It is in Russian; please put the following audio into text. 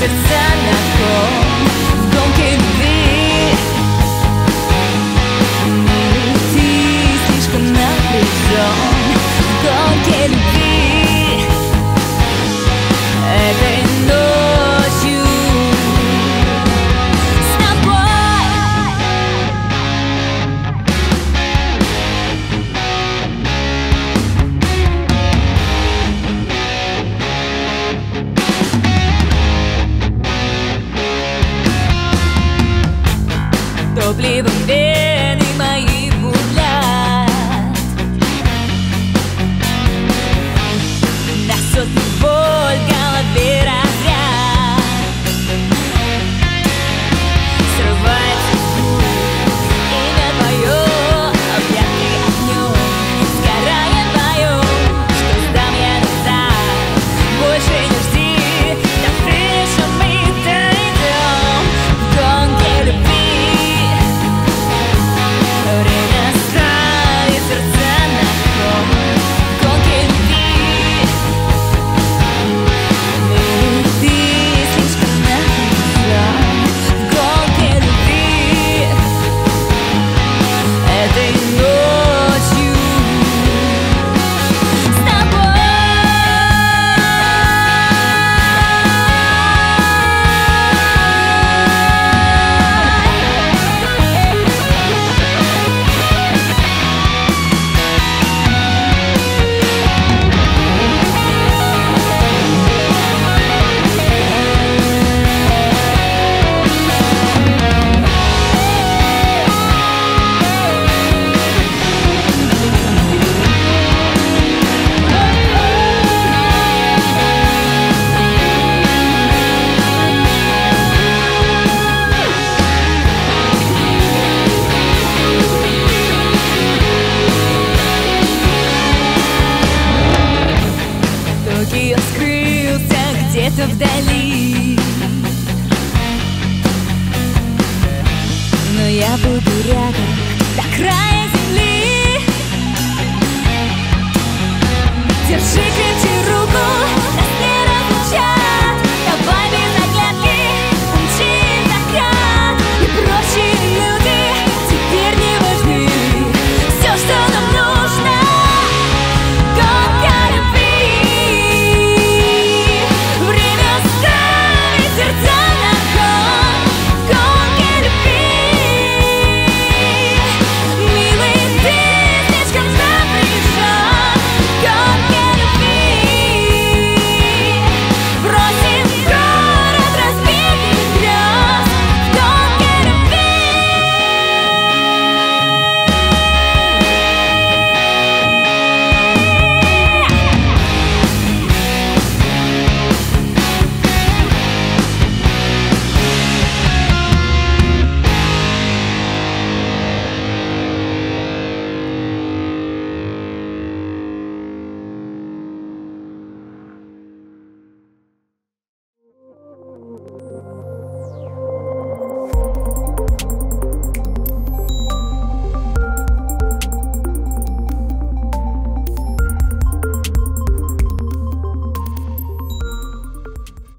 сердца на кон в гонке любви. Ты слишком напряжен в гонке любви. Этой ночью с тобой. Топливом вены мои бурлят, на сотни боль в голове разряд. Срывается путь, имя твое, объятый огнем, сгорая вдвоем. Что сдам я назад, больше не жди, до финиша мы дойдем в гонке любви. Время ставит сердца на кон в гонке любви. Ты слишком напряжен в гонке любви. Этой ночью с тобой. Токио скрылся где-то вдали, но я буду рядом.